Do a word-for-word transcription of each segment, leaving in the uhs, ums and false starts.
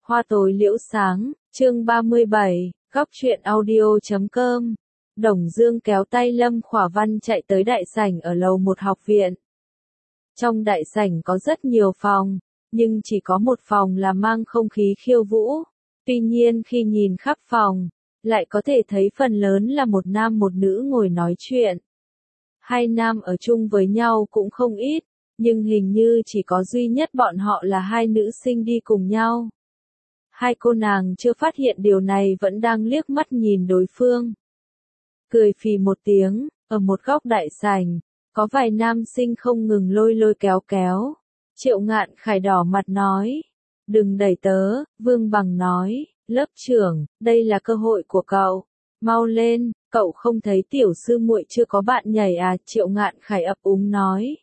Hoa tối liễu sáng, chương ba mươi bảy, góc truyện audio chấm com. Đồng Dương kéo tay Lâm Khỏa Văn chạy tới đại sảnh ở lầu một học viện. Trong đại sảnh có rất nhiều phòng, nhưng chỉ có một phòng là mang không khí khiêu vũ. Tuy nhiên khi nhìn khắp phòng, lại có thể thấy phần lớn là một nam một nữ ngồi nói chuyện. Hai nam ở chung với nhau cũng không ít, nhưng hình như chỉ có duy nhất bọn họ là hai nữ sinh đi cùng nhau. Hai cô nàng chưa phát hiện điều này vẫn đang liếc mắt nhìn đối phương. Cười phì một tiếng, ở một góc đại sảnh, có vài nam sinh không ngừng lôi lôi kéo kéo. Triệu Ngạn Khải đỏ mặt nói, đừng đẩy tớ, Vương Bằng nói, lớp trưởng, đây là cơ hội của cậu, mau lên, cậu không thấy tiểu sư muội chưa có bạn nhảy à, Triệu Ngạn Khải ấp úng nói.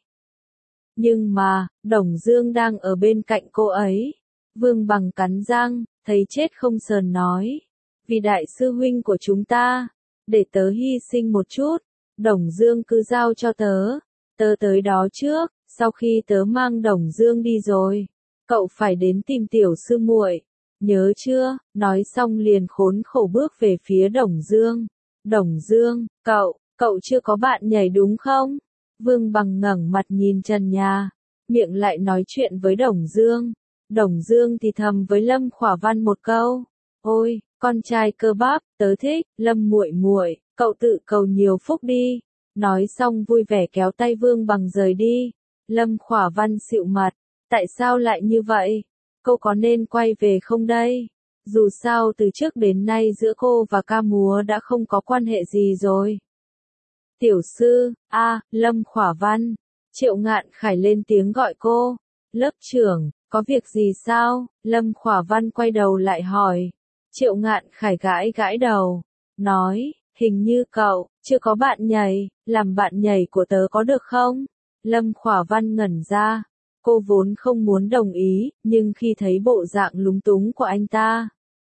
Nhưng mà, Đồng Dương đang ở bên cạnh cô ấy. Vương Bằng cắn răng, thấy chết không sờn nói, vì đại sư huynh của chúng ta, để tớ hy sinh một chút, Đồng Dương cứ giao cho tớ, tớ tới đó trước, sau khi tớ mang Đồng Dương đi rồi, cậu phải đến tìm tiểu sư muội, nhớ chưa? Nói xong liền khốn khổ bước về phía Đồng Dương. Đồng Dương, cậu, cậu chưa có bạn nhảy đúng không? Vương Bằng ngẩng mặt nhìn trần nhà, miệng lại nói chuyện với Đồng Dương. Đồng Dương thì thầm với Lâm Khỏa Văn một câu, ôi, con trai cơ bắp, tớ thích, Lâm muội muội, cậu tự cầu nhiều phúc đi. Nói xong vui vẻ kéo tay Vương Bằng rời đi. Lâm Khỏa Văn xịu mặt, tại sao lại như vậy? Cô có nên quay về không đây? Dù sao từ trước đến nay giữa cô và ca múa đã không có quan hệ gì rồi. Tiểu sư, a, Lâm Khỏa Văn. Triệu Ngạn Khải lên tiếng gọi cô. Lớp trưởng, có việc gì sao? Lâm Khỏa Văn quay đầu lại hỏi. Triệu Ngạn Khải gãi gãi đầu, nói, hình như cậu chưa có bạn nhảy, làm bạn nhảy của tớ có được không? Lâm Khỏa Văn ngẩn ra, cô vốn không muốn đồng ý, nhưng khi thấy bộ dạng lúng túng của anh ta,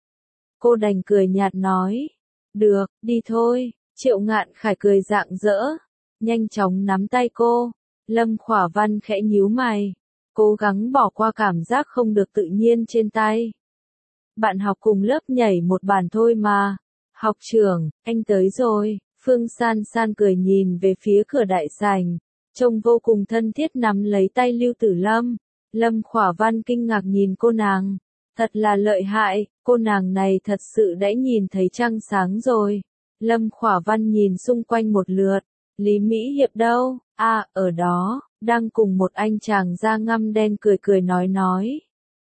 cô đành cười nhạt nói, được, đi thôi. Triệu Ngạn Khải cười rạng rỡ, nhanh chóng nắm tay cô. Lâm Khỏa Văn khẽ nhíu mày, cố gắng bỏ qua cảm giác không được tự nhiên trên tay. Bạn học cùng lớp nhảy một bàn thôi mà. Học trưởng, anh tới rồi. Phương San San cười nhìn về phía cửa đại sảnh, trông vô cùng thân thiết nắm lấy tay Lưu Tử Lâm. Lâm Khỏa Văn kinh ngạc nhìn cô nàng, thật là lợi hại, cô nàng này thật sự đã nhìn thấy trăng sáng rồi. Lâm Khỏa Văn nhìn xung quanh một lượt, Lý Mỹ Hiệp đâu? À, ở đó, đang cùng một anh chàng da ngăm đen cười cười nói nói.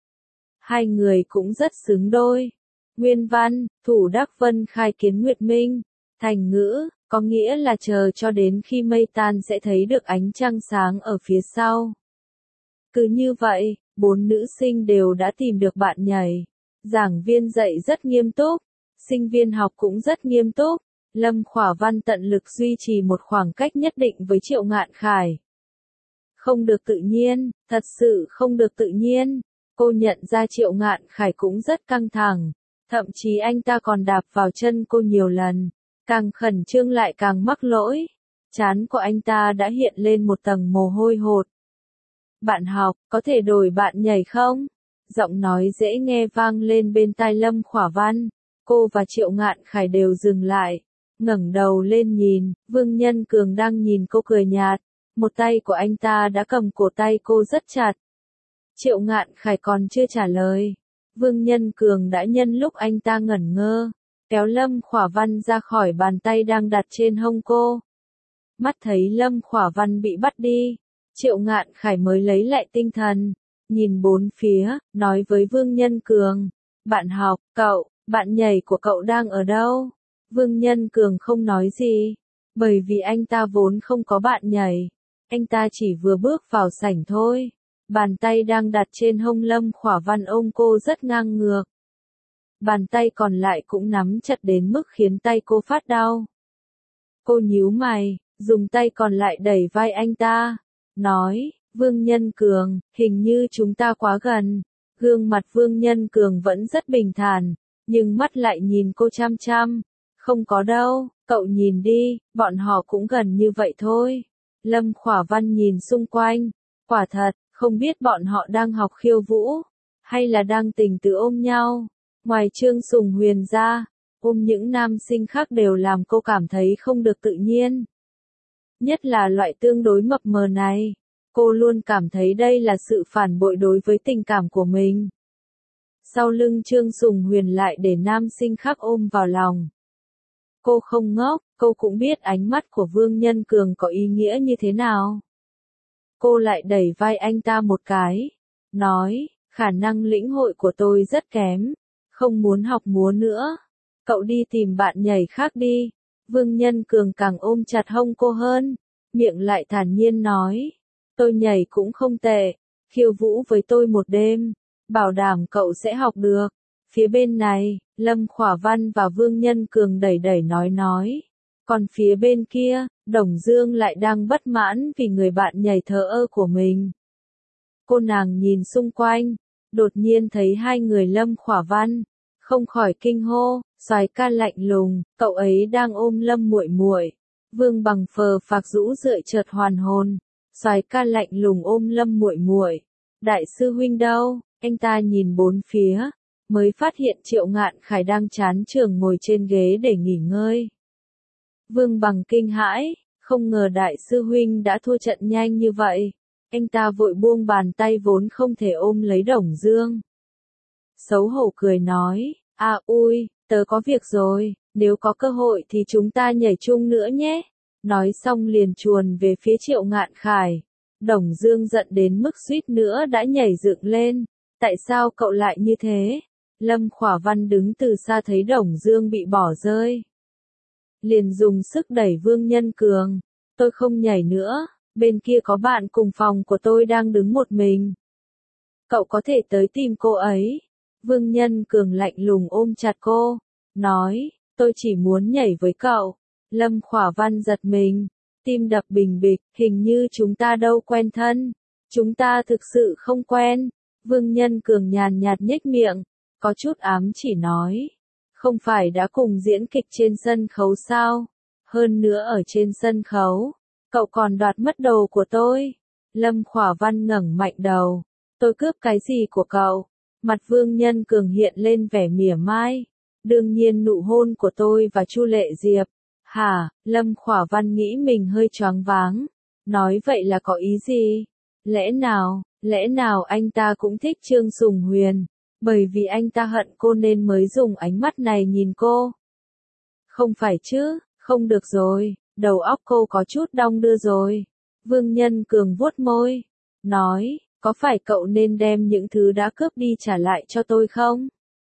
Hai người cũng rất xứng đôi. Nguyên văn, Thủ Đắc Vân khai kiến Nguyệt Minh. Thành ngữ, có nghĩa là chờ cho đến khi mây tan sẽ thấy được ánh trăng sáng ở phía sau. Cứ như vậy, bốn nữ sinh đều đã tìm được bạn nhảy. Giảng viên dạy rất nghiêm túc, sinh viên học cũng rất nghiêm túc. Lâm Khỏa Văn tận lực duy trì một khoảng cách nhất định với Triệu Ngạn Khải. Không được tự nhiên, thật sự không được tự nhiên. Cô nhận ra Triệu Ngạn Khải cũng rất căng thẳng, thậm chí anh ta còn đạp vào chân cô nhiều lần, càng khẩn trương lại càng mắc lỗi. Trán của anh ta đã hiện lên một tầng mồ hôi hột. Bạn học, có thể đổi bạn nhảy không? Giọng nói dễ nghe vang lên bên tai Lâm Khỏa Văn. Cô và Triệu Ngạn Khải đều dừng lại, ngẩng đầu lên nhìn. Vương Nhân Cường đang nhìn cô cười nhạt, một tay của anh ta đã cầm cổ tay cô rất chặt. Triệu Ngạn Khải còn chưa trả lời, Vương Nhân Cường đã nhân lúc anh ta ngẩn ngơ, kéo Lâm Khỏa Văn ra khỏi bàn tay đang đặt trên hông cô. Mắt thấy Lâm Khỏa Văn bị bắt đi, Triệu Ngạn Khải mới lấy lại tinh thần, nhìn bốn phía, nói với Vương Nhân Cường, bạn học, cậu, bạn nhảy của cậu đang ở đâu? Vương Nhân Cường không nói gì, bởi vì anh ta vốn không có bạn nhảy, anh ta chỉ vừa bước vào sảnh thôi. Bàn tay đang đặt trên hông Lâm Khỏa Văn ôm cô rất ngang ngược. Bàn tay còn lại cũng nắm chặt đến mức khiến tay cô phát đau. Cô nhíu mày, dùng tay còn lại đẩy vai anh ta, nói, Vương Nhân Cường, hình như chúng ta quá gần. Gương mặt Vương Nhân Cường vẫn rất bình thản, nhưng mắt lại nhìn cô chăm chăm. Không có đâu, cậu nhìn đi, bọn họ cũng gần như vậy thôi. Lâm Khỏa Văn nhìn xung quanh, quả thật, không biết bọn họ đang học khiêu vũ, hay là đang tình tứ ôm nhau. Ngoài Trương Sùng Huyền ra, ôm những nam sinh khác đều làm cô cảm thấy không được tự nhiên. Nhất là loại tương đối mập mờ này, cô luôn cảm thấy đây là sự phản bội đối với tình cảm của mình. Sau lưng Trương Sùng Huyền lại để nam sinh khác ôm vào lòng. Cô không ngốc, cô cũng biết ánh mắt của Vương Nhân Cường có ý nghĩa như thế nào. Cô lại đẩy vai anh ta một cái, nói, khả năng lĩnh hội của tôi rất kém, không muốn học múa nữa. Cậu đi tìm bạn nhảy khác đi. Vương Nhân Cường càng ôm chặt hông cô hơn, miệng lại thản nhiên nói, tôi nhảy cũng không tệ, khiêu vũ với tôi một đêm, bảo đảm cậu sẽ học được. Phía bên này, Lâm Khỏa Văn và Vương Nhân Cường đẩy đẩy nói nói. Còn phía bên kia, Đồng Dương lại đang bất mãn vì người bạn nhảy thờ ơ của mình. Cô nàng nhìn xung quanh, đột nhiên thấy hai người Lâm Khỏa Văn, không khỏi kinh hô, Soái ca lạnh lùng, cậu ấy đang ôm Lâm muội muội. Vương Bằng phờ phạc rũ rượi chợt hoàn hồn, Soái ca lạnh lùng ôm Lâm muội muội. Đại sư huynh đâu? Anh ta nhìn bốn phía, mới phát hiện Triệu Ngạn Khải đang chán trường ngồi trên ghế để nghỉ ngơi. Vương Bằng kinh hãi, không ngờ đại sư huynh đã thua trận nhanh như vậy. Anh ta vội buông bàn tay vốn không thể ôm lấy Đồng Dương. Xấu hổ cười nói, à ui, tớ có việc rồi, nếu có cơ hội thì chúng ta nhảy chung nữa nhé. Nói xong liền chuồn về phía Triệu Ngạn Khải. Đồng Dương giận đến mức suýt nữa đã nhảy dựng lên. Tại sao cậu lại như thế? Lâm Khỏa Văn đứng từ xa thấy Đồng Dương bị bỏ rơi. Liền dùng sức đẩy Vương Nhân Cường. Tôi không nhảy nữa, bên kia có bạn cùng phòng của tôi đang đứng một mình. Cậu có thể tới tìm cô ấy. Vương Nhân Cường lạnh lùng ôm chặt cô, nói, tôi chỉ muốn nhảy với cậu. Lâm Khỏa Văn giật mình, tim đập bình bịch, hình như chúng ta đâu quen thân. Chúng ta thực sự không quen. Vương Nhân Cường nhàn nhạt nhếch miệng, có chút ám chỉ nói, không phải đã cùng diễn kịch trên sân khấu sao? Hơn nữa ở trên sân khấu, cậu còn đoạt mất đồ của tôi. Lâm Khỏa Văn ngẩng mạnh đầu, tôi cướp cái gì của cậu? Mặt Vương Nhân Cường hiện lên vẻ mỉa mai. Đương nhiên nụ hôn của tôi và Chu Lệ Diệp. Hả? Lâm Khỏa Văn nghĩ mình hơi choáng váng. Nói vậy là có ý gì? Lẽ nào, lẽ nào anh ta cũng thích Trương Sùng Huyền? Bởi vì anh ta hận cô nên mới dùng ánh mắt này nhìn cô. Không phải chứ, không được rồi, đầu óc cô có chút đong đưa rồi. Vương Nhân Cường vuốt môi, nói, có phải cậu nên đem những thứ đã cướp đi trả lại cho tôi không?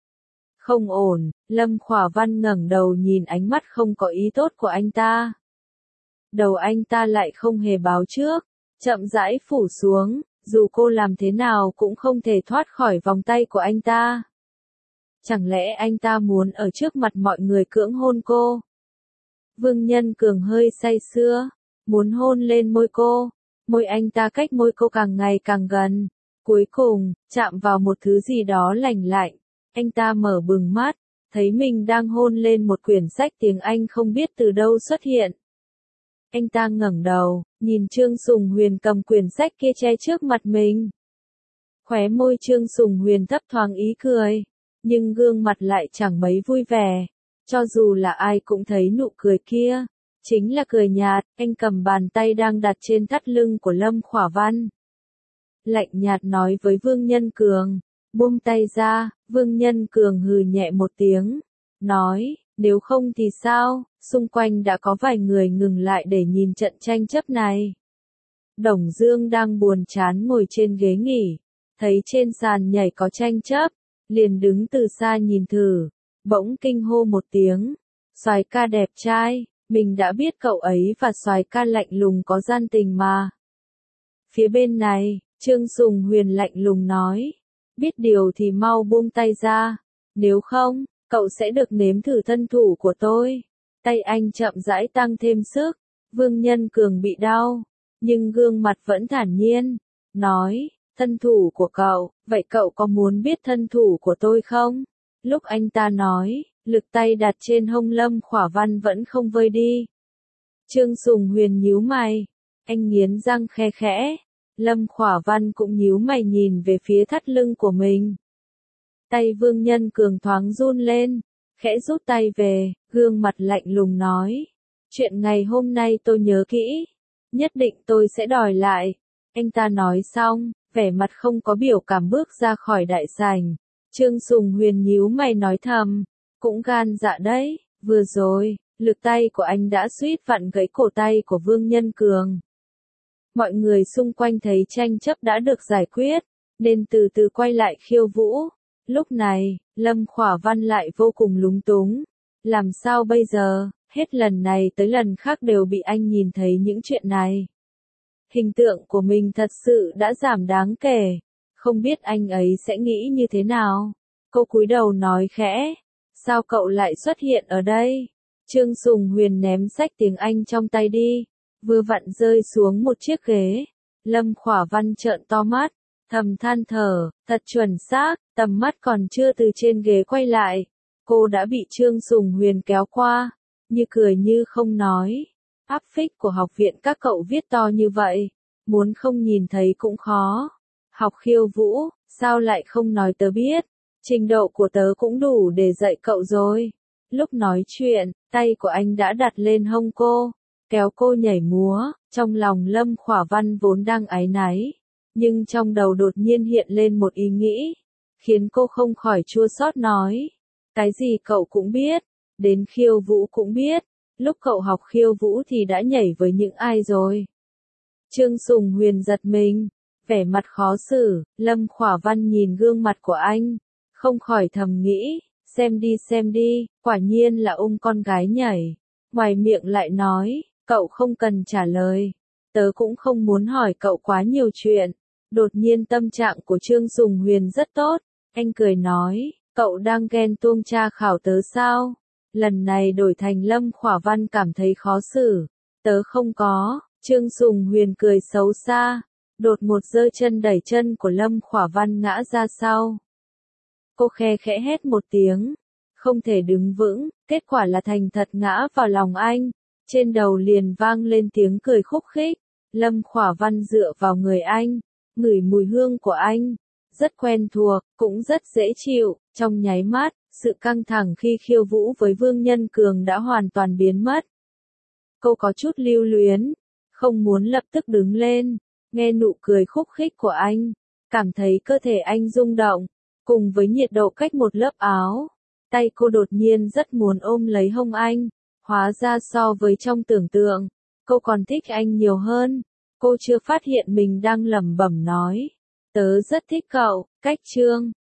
Không ổn, Lâm Khỏa Văn ngẩng đầu nhìn ánh mắt không có ý tốt của anh ta. Đầu anh ta lại không hề báo trước, chậm rãi phủ xuống, dù cô làm thế nào cũng không thể thoát khỏi vòng tay của anh ta. Chẳng lẽ anh ta muốn ở trước mặt mọi người cưỡng hôn cô? Vương Nhân Cường hơi say sưa, muốn hôn lên môi cô. Môi anh ta cách môi cô càng ngày càng gần. Cuối cùng, chạm vào một thứ gì đó lành lạnh. Anh ta mở bừng mắt, thấy mình đang hôn lên một quyển sách tiếng Anh không biết từ đâu xuất hiện. Anh ta ngẩng đầu, nhìn Trương Sùng Huyền cầm quyển sách kia che trước mặt mình. Khóe môi Trương Sùng Huyền thấp thoáng ý cười, nhưng gương mặt lại chẳng mấy vui vẻ. Cho dù là ai cũng thấy nụ cười kia, chính là cười nhạt. Anh cầm bàn tay đang đặt trên thắt lưng của Lâm Khỏa Văn. Lạnh nhạt nói với Vương Nhân Cường, buông tay ra. Vương Nhân Cường hừ nhẹ một tiếng, nói, nếu không thì sao? Xung quanh đã có vài người ngừng lại để nhìn trận tranh chấp này. Đồng Dương đang buồn chán ngồi trên ghế nghỉ, thấy trên sàn nhảy có tranh chấp, liền đứng từ xa nhìn thử, bỗng kinh hô một tiếng, Soái ca đẹp trai, mình đã biết cậu ấy và Soái ca lạnh lùng có gian tình mà. Phía bên này, Trương Sùng Huyền lạnh lùng nói, biết điều thì mau buông tay ra, nếu không, cậu sẽ được nếm thử thân thủ của tôi. Tay anh chậm rãi tăng thêm sức, Vương Nhân Cường bị đau, nhưng gương mặt vẫn thản nhiên, nói, thân thủ của cậu, vậy cậu có muốn biết thân thủ của tôi không? Lúc anh ta nói, lực tay đặt trên hông Lâm Khỏa Văn vẫn không vơi đi. Trương Sùng Huyền nhíu mày, anh nghiến răng khe khẽ, Lâm Khỏa Văn cũng nhíu mày nhìn về phía thắt lưng của mình. Tay Vương Nhân Cường thoáng run lên, khẽ rút tay về, gương mặt lạnh lùng nói. Chuyện ngày hôm nay tôi nhớ kỹ, nhất định tôi sẽ đòi lại. Anh ta nói xong, vẻ mặt không có biểu cảm bước ra khỏi đại sảnh. Trương Sùng Huyền nhíu mày nói thầm, cũng gan dạ đấy, vừa rồi, lực tay của anh đã suýt vặn gãy cổ tay của Vương Nhân Cường. Mọi người xung quanh thấy tranh chấp đã được giải quyết, nên từ từ quay lại khiêu vũ. Lúc này, Lâm Khỏa Văn lại vô cùng lúng túng. Làm sao bây giờ, hết lần này tới lần khác đều bị anh nhìn thấy những chuyện này. Hình tượng của mình thật sự đã giảm đáng kể, không biết anh ấy sẽ nghĩ như thế nào. Cô cúi đầu nói khẽ, sao cậu lại xuất hiện ở đây? Trương Sùng Huyền ném sách tiếng Anh trong tay đi, vừa vặn rơi xuống một chiếc ghế. Lâm Khỏa Văn trợn to mắt, thầm than thở, thật chuẩn xác, tầm mắt còn chưa từ trên ghế quay lại. Cô đã bị Trương Sùng Huyền kéo qua, như cười như không nói. Áp phích của học viện các cậu viết to như vậy, muốn không nhìn thấy cũng khó. Học khiêu vũ, sao lại không nói tớ biết, trình độ của tớ cũng đủ để dạy cậu rồi. Lúc nói chuyện, tay của anh đã đặt lên hông cô, kéo cô nhảy múa, trong lòng Lâm Khỏa Văn vốn đang áy náy, nhưng trong đầu đột nhiên hiện lên một ý nghĩ, khiến cô không khỏi chua xót nói. Cái gì cậu cũng biết, đến khiêu vũ cũng biết, lúc cậu học khiêu vũ thì đã nhảy với những ai rồi? Trương Sùng Huyền giật mình, vẻ mặt khó xử, Lâm Khỏa Văn nhìn gương mặt của anh, không khỏi thầm nghĩ, xem đi xem đi, quả nhiên là ung con gái nhảy. Ngoài miệng lại nói, cậu không cần trả lời, tớ cũng không muốn hỏi cậu quá nhiều chuyện. Đột nhiên tâm trạng của Trương Sùng Huyền rất tốt, anh cười nói, cậu đang ghen tuông tra khảo tớ sao? Lần này đổi thành Lâm Khỏa Văn cảm thấy khó xử, tớ không có. Trương Sùng Huyền cười xấu xa, đột một giơ chân đẩy chân của Lâm Khỏa Văn ngã ra sau. Cô khe khẽ hét một tiếng, không thể đứng vững, kết quả là thành thật ngã vào lòng anh, trên đầu liền vang lên tiếng cười khúc khích. Lâm Khỏa Văn dựa vào người anh, ngửi mùi hương của anh, rất quen thuộc, cũng rất dễ chịu, trong nháy mắt, sự căng thẳng khi khiêu vũ với Vương Nhân Cường đã hoàn toàn biến mất. Cô có chút lưu luyến, không muốn lập tức đứng lên, nghe nụ cười khúc khích của anh, cảm thấy cơ thể anh rung động, cùng với nhiệt độ cách một lớp áo, tay cô đột nhiên rất muốn ôm lấy hông anh, hóa ra so với trong tưởng tượng, cô còn thích anh nhiều hơn. Cô chưa phát hiện mình đang lẩm bẩm nói, tớ rất thích cậu, cách Trương